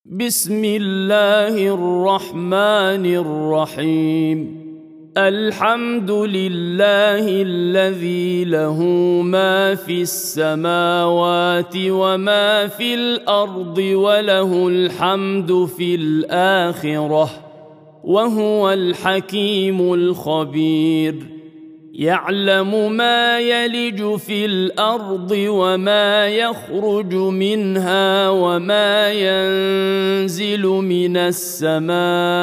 بسم الله الرحمن الرحيم. الحمد لله الذي له ما في السماوات وما في الأرض وله الحمد في الآخرة وهو الحكيم الخبير. يعلم ما يلج في الأرض وما يخرج منها وما ينزل من السماء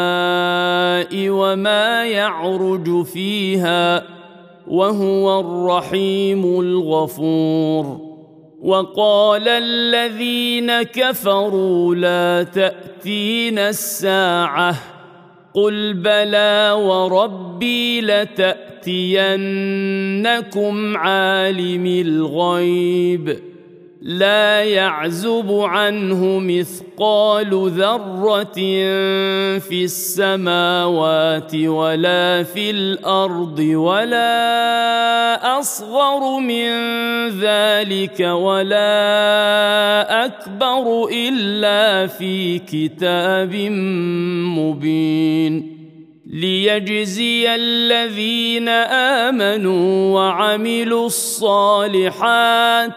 وما يعرج فيها وهو الرحيم الغفور. وقال الذين كفروا لا تأتينا الساعة قل بلى وربي لتأتينكم عالم الغيب لا يعزب عنه مثقال ذرة في السماوات ولا في الأرض ولا أصغر من ذلك ولا أكبر إلا في كتاب مبين ليجزي الذين آمنوا وعملوا الصالحات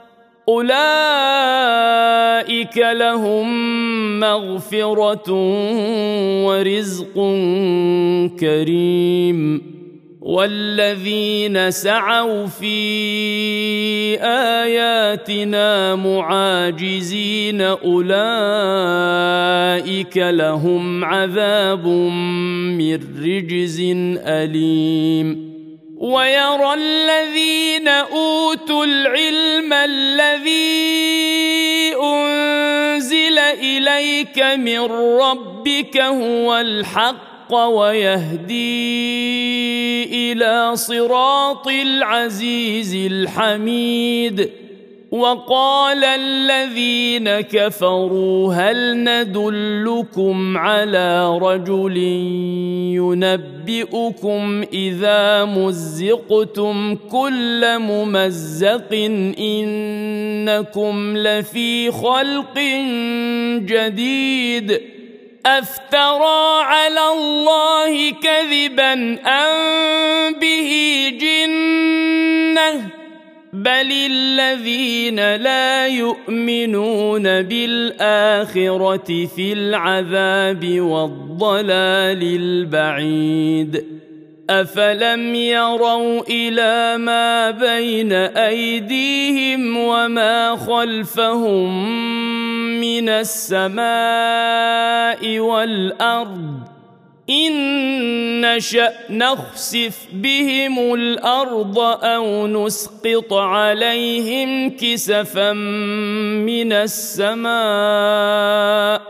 أولئك لهم مغفرة ورزق كريم. والذين سعوا في آياتنا معاجزين أولئك لهم عذاب من رجز أليم. ويرى الذين أوتوا العلم الذي أنزل إليك من ربك هو الحق ويهدي إلى صراط العزيز الحميد. وقال الذين كفروا هل ندلكم على رجل ينبئكم إذا مزقتم كل ممزق إنكم لفي خلق جديد أفترى على الله كذبا أم به جنة بل الذين لا يؤمنون بالآخرة في العذاب والضلال البعيد. أفلم يروا إلى ما بين أيديهم وما خلفهم من السماء والأرض إن نشأ نخسف بهم الأرض أو نسقط عليهم كسفا من السماء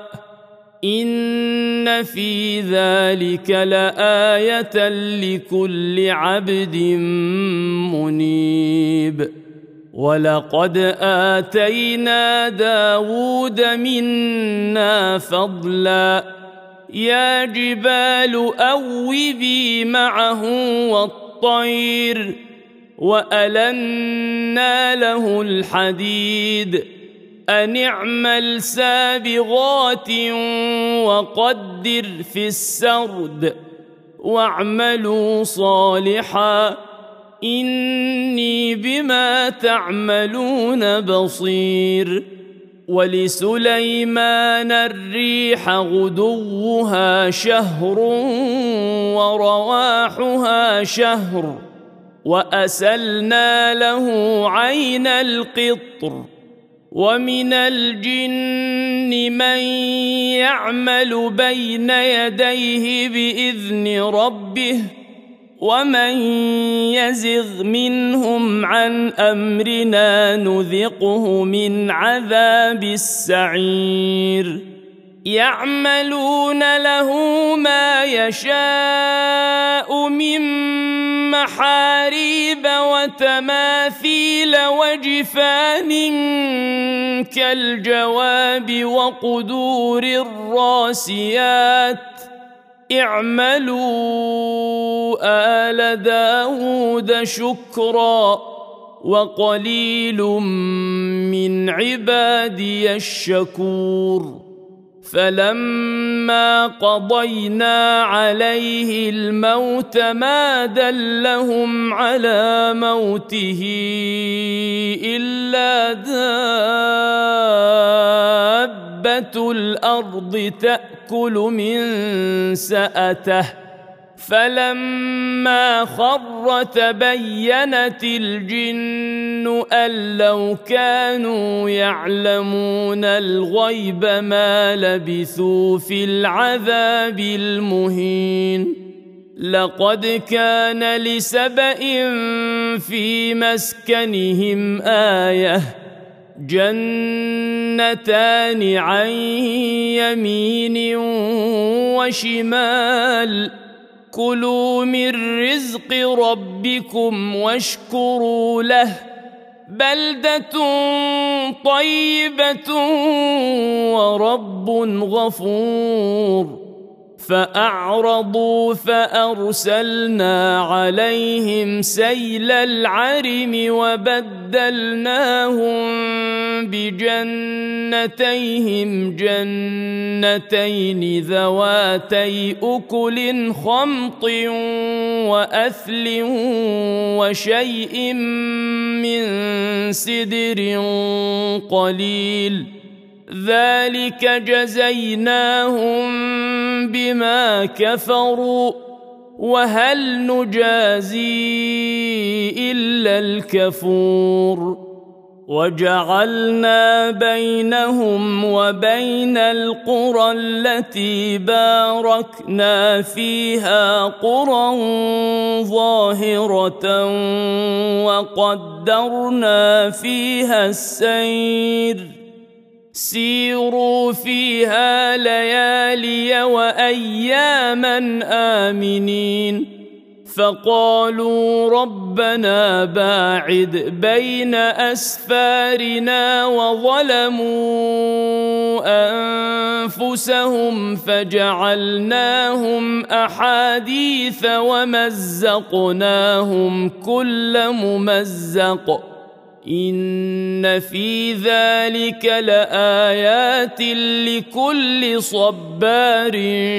إن في ذلك لآية لكل عبد منيب. ولقد آتينا داود منا فضلا يا جبال أوبي معه والطير وألنا له الحديد أن اعمل سابغات وقدر في السرد واعملوا صالحا إني بما تعملون بصير. ولسليمان الريح غدوها شهر ورواحها شهر وأسلنا له عين القطر. ومن الجن من يعمل بين يديه بإذن ربه ومن يزغ منهم عن أمرنا نذقه من عذاب السعير. يعملون له ما يشاء من محاريب وتماثيل وجفان كالجواب وقدور الراسيات اعملوا آل داود شكرا وقليل من عبادي الشكور فلما قضينا عليه الموت ما دلهم على موته إلا دابة الأرض تأكل من سأته فلما خر تبينت الجن أن لو كانوا يعلمون الغيب ما لبثوا في العذاب المهين لقد كان لسبإ في مسكنهم آية جنتان عن يمين وشمال كلوا من رزق ربكم واشكروا له بلدة طيبة ورب غفور فأعرضوا فأرسلنا عليهم سيل العرم وبدلناهم بجنتيهم جنتين ذواتي أكل خمط وأثل وشيء من سدر قليل ذلك جزيناهم بما كفروا وهل نجازي إلا الكفور وجعلنا بينهم وبين القرى التي باركنا فيها قرى ظاهرة وقدرنا فيها السير سيروا فيها ليالي وأياما آمنين فقالوا ربنا باعد بين أسفارنا وظلموا أنفسهم فجعلناهم أحاديث ومزقناهم كل ممزق إن في ذلك لآيات لكل صبار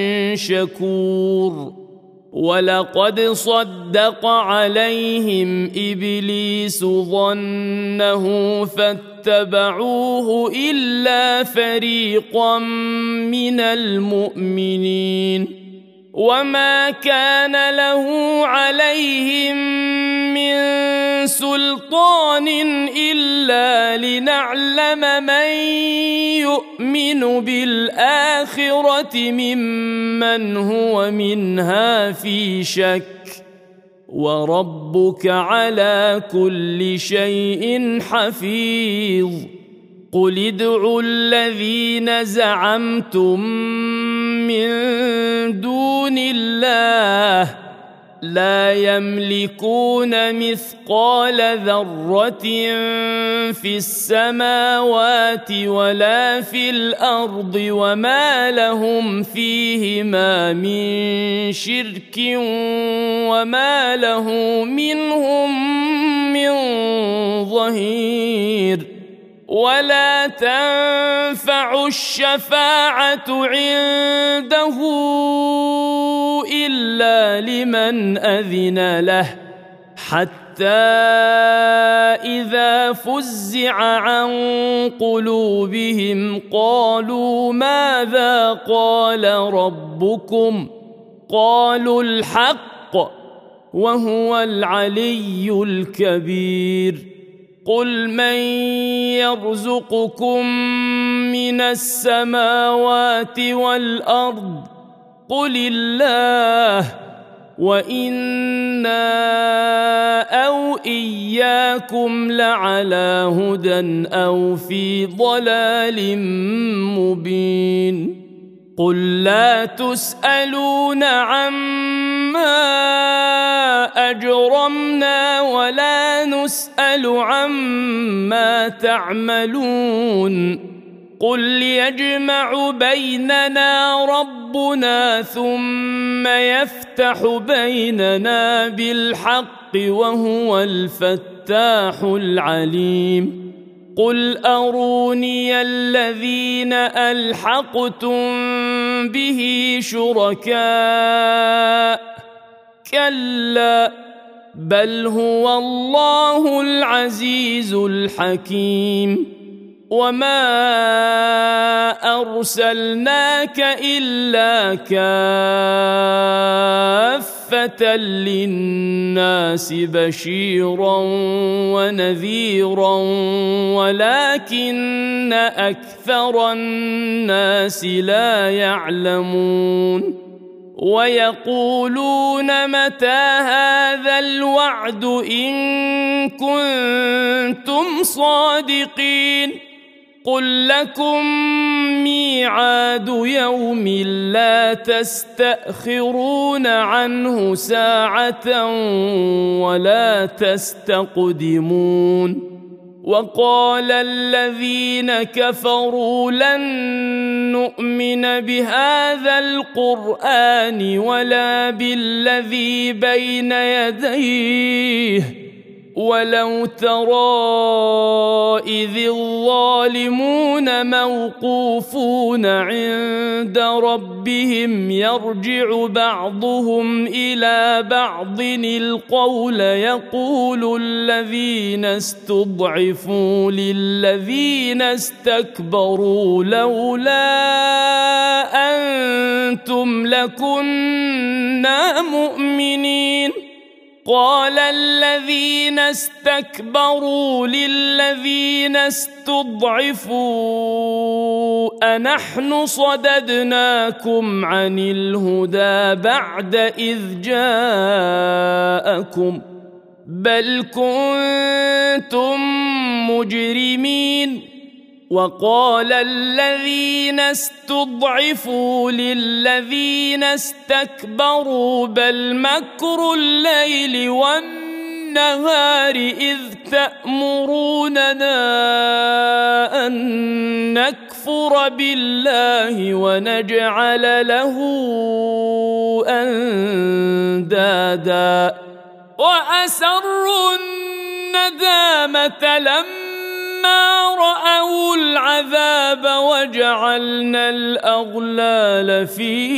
شكور ولقد صدق عليهم إبليس ظنه فاتبعوه إلا فريقا من المؤمنين وما كان له عليهم من سلطان إلا لنعلم من يؤمن بالآخرة ممن هو منها في شك وربك على كل شيء حفيظ قل ادعوا الذين زعمتم من دون الله لا يملكون مثقال ذرة في السماوات ولا في الأرض وما لهم فيهما من شرك وما له منهم من ظهير ولا تنفع الشفاعة عنده إلا لمن أذن له حتى إذا فزع عن قلوبهم قالوا ماذا قال ربكم قالوا الحق وهو العلي الكبير قل من يرزقكم من السماوات والأرض قل الله وإنا أو إياكم لعلى هدى أو في ضلال مبين قل لا تسألون عما أجرمنا ولا نسأل عما تعملون قل يجمع بيننا ربنا ثم يفتح بيننا بالحق وهو الفتاح العليم قل أروني الذين ألحقتم به شركاء كلا بل هو الله العزيز الحكيم وما أرسلناك إلا كافة للناس بشيرا ونذيرا ولكن أكثر الناس لا يعلمون ويقولون متى هذا الوعد إن كنتم صادقين قل لكم ميعاد يوم لا تستأخرون عنه ساعة ولا تستقدمون وقال الذين كفروا لن نؤمن بهذا القرآن ولا بالذي بين يديه ولو ترى إذ الظالمون موقوفون عند ربهم يرجع بعضهم إلى بعض القول يقول الذين استضعفوا للذين استكبروا لولا أنتم لكنا مؤمنين قال الذين استكبروا للذين استضعفوا أنحن صددناكم عن الهدى بعد إذ جاءكم بل كنتم مجرمين وقال الذين استضعفوا للذين استكبروا بل مكر الليل والنهار إذ تأمروننا أن نكفر بالله ونجعل له أندادا وأسروا الندامة لما رأوا العذاب وجعلنا الأغلال في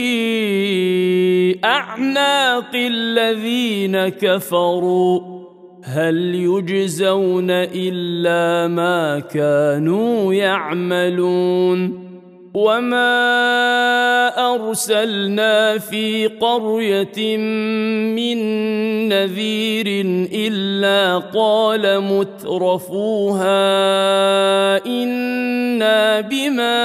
أعناق الذين كفروا هل يجزون إلا ما كانوا يعملون وما أرسلنا في قرية من نذير إلا قال مترفوها إنا بما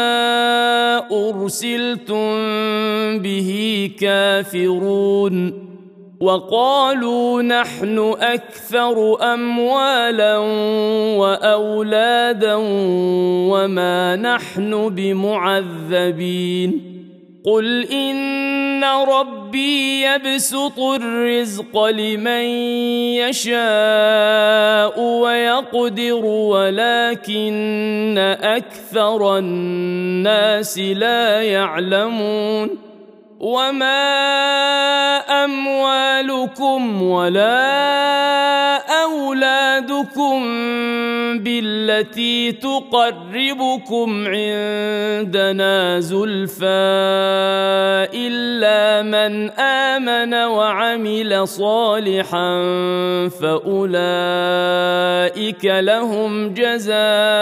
أرسلتم به كافرون وقالوا نحن أكثر أموالا وأولادا وما نحن بمعذبين قل إن ربي يبسط الرزق لمن يشاء ويقدر ولكن أكثر الناس لا يعلمون وما أموالكم ولا أولادكم بالتي تقربكم عندنا زلفى إلا من آمن وعمل صالحا فأولئك لهم جزاء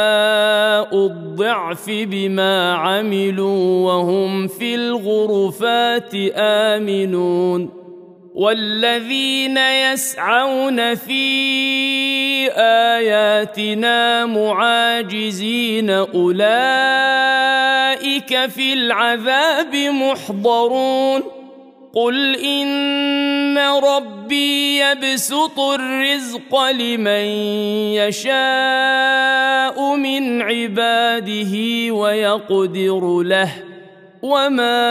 الضعف بما عملوا وهم في الغرفات آمنون والذين يسعون في آياتنا معاجزين أولئك في العذاب محضرون قل إن ربي يبسط الرزق لمن يشاء من عباده ويقدر له وما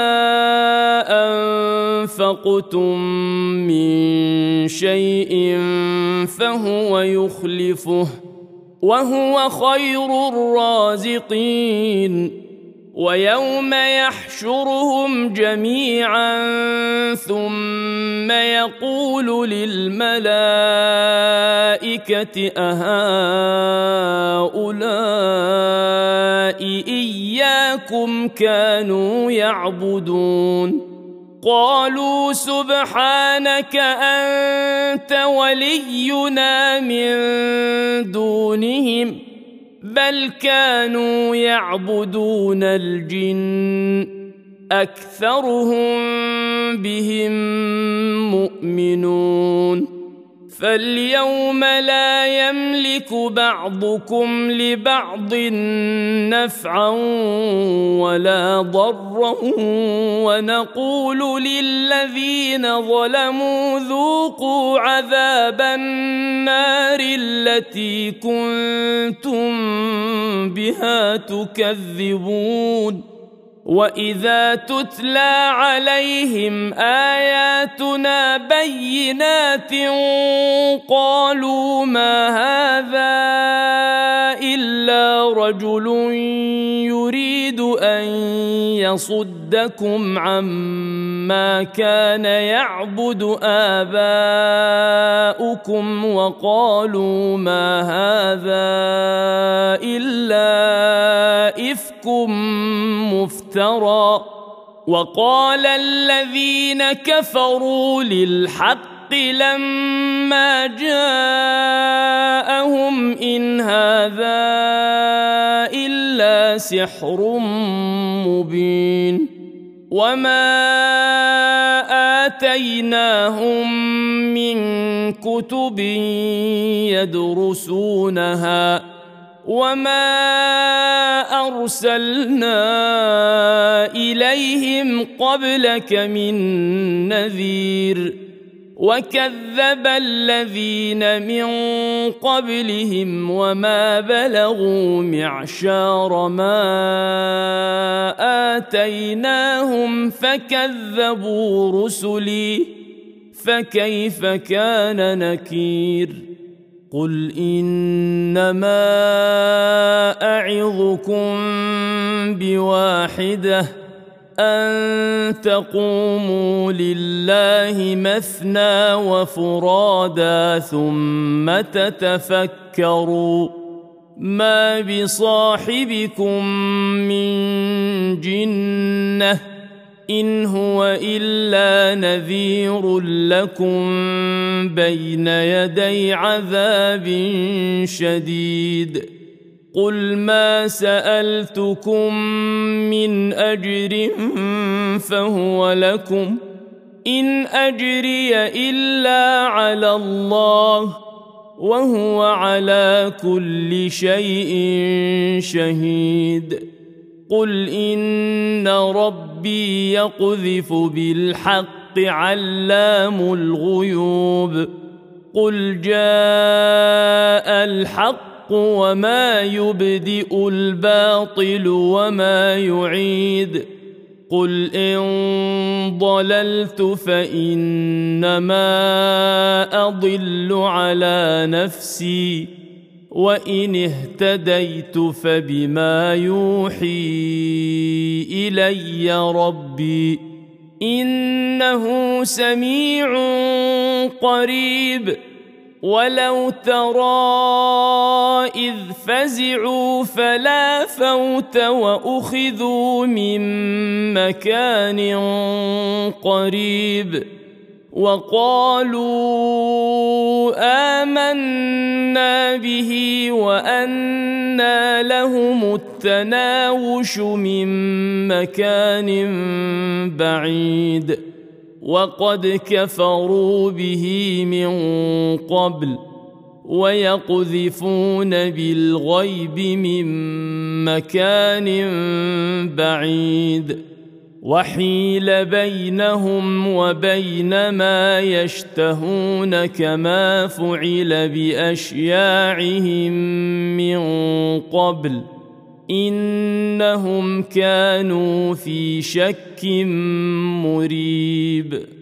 أنفقتم من شيء فهو يخلفه وهو خير الرازقين ويوم يحشرهم جميعا ثم يقول للملائكة أهؤلاء إياكم كانوا يعبدون قالوا سبحانك أنت ولينا من دونهم بل كانوا يعبدون الجن أكثرهم بهم مؤمنون فاليوم لا يملك بعضكم لبعض نفعا ولا ضرا ونقول للذين ظلموا ذوقوا عذاب النار التي كنتم بها تكذبون وإذا تتلى عليهم آياتنا بينات قالوا ما هذا إلا رجل يريد أن يصدكم عما كان يعبد آباؤكم وقالوا ما هذا إلا إفك مفترى وقال الذين كفروا للحق لما جاءهم إن هذا إلا سحر مبين وما آتيناهم من كتب يدرسونها وما أرسلنا إليهم قبلك من نذير وكذب الذين من قبلهم وما بلغوا معشار ما آتيناهم فكذبوا رسلي فكيف كان نكير قل إنما أعظكم بواحدة أن تقوموا لله مثنى وفرادا ثم تتفكروا ما بصاحبكم من جنة إن هو إلا نذير لكم بين يدي عذاب شديد قل ما سألتكم من أجر فهو لكم إن أجري إلا على الله وهو على كل شيء شهيد قل إن ربي يقذف بالحق علام الغيوب قل جاء الحق وما يبدئ الباطل وما يعيد قل إن ضللت فإنما أضل على نفسي وإن اهتديت فبما يوحي إلي ربي إنه سميع قريب ولو ترى إذ فزعوا فلا فوت وأخذوا من مكان قريب وقالوا آمنا به وأنى لهم التناوش من مكان بعيد وقد كفروا به من قبل ويقذفون بالغيب من مكان بعيد وحيل بينهم وبين ما يشتهون كما فعل بأشياعهم من قبل إنهم كانوا في شك مريب